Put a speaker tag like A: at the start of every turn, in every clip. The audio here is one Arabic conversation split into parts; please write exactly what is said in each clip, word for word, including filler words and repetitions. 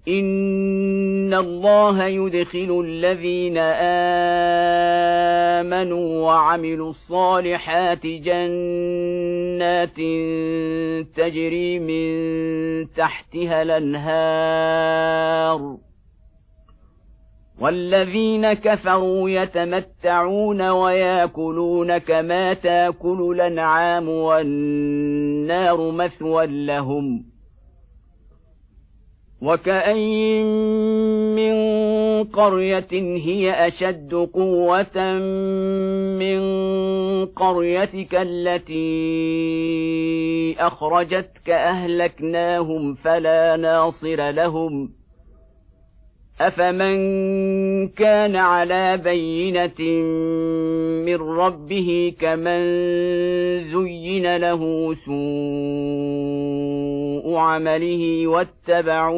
A: إن الله يدخل الذين آمنوا وعملوا الصالحات جنات تجري من تحتها الأنهار والذين كفروا يتمتعون ويأكلون كما تأكل الأنعام والنار مثوى لهم وكأين من قرية هي أشد قوة من قريتك التي أخرجتك أهلكناهم فلا ناصر لهم أفمن كان على بينة من ربه كمن زين له سوء عمله واتبعوا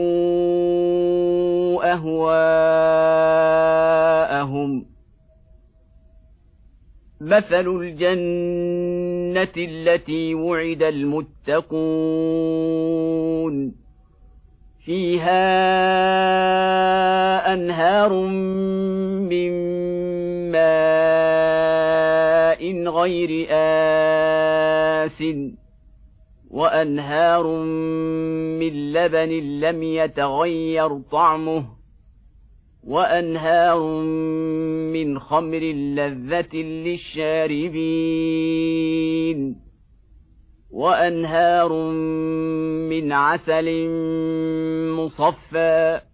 A: أهواءهم مثل الجنة التي وعد المتقون فيها أنهار من ماء غير آسٍ وأنهار من لبن لم يتغير طعمه وأنهار من خمر لذة للشاربين وأنهار من عسل مصفى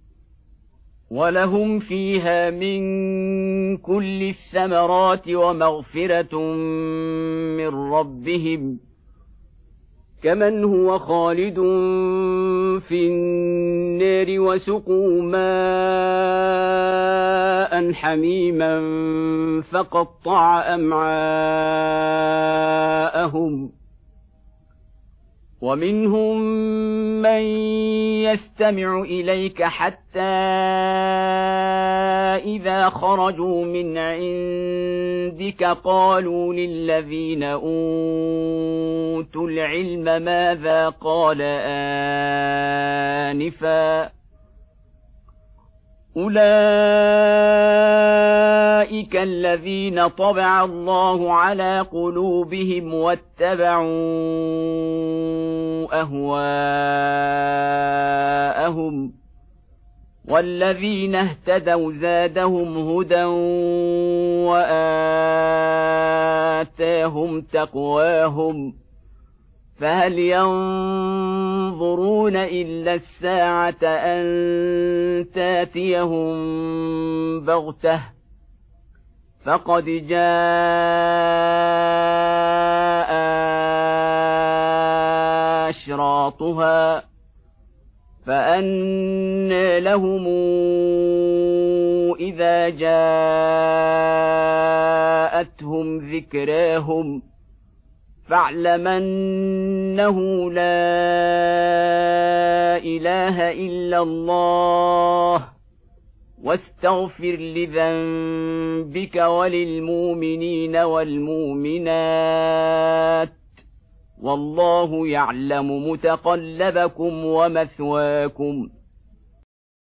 A: ولهم فيها من كل الثمرات ومغفرة من ربهم كمن هو خالد في النار وسقوا ماء حميما فقطع أمعاءهم ومنهم من يستمع إليك حتى إذا خرجوا من عندك قالوا للذين أوتوا العلم ماذا قال آنفا أولئك الذين طبع الله على قلوبهم واتبعوا أهواءهم والذين اهتدوا زادهم هدى وآتاهم تقواهم فهل ينظرون إلا الساعة أن تاتيهم بغتة فقد جاء أشراطها فأنى لهم إذا جاءتهم ذكراهم فاعلم أنه لا إله إلا الله واستغفر لذنبك وللمؤمنين والمؤمنات والله يعلم متقلبكم ومثواكم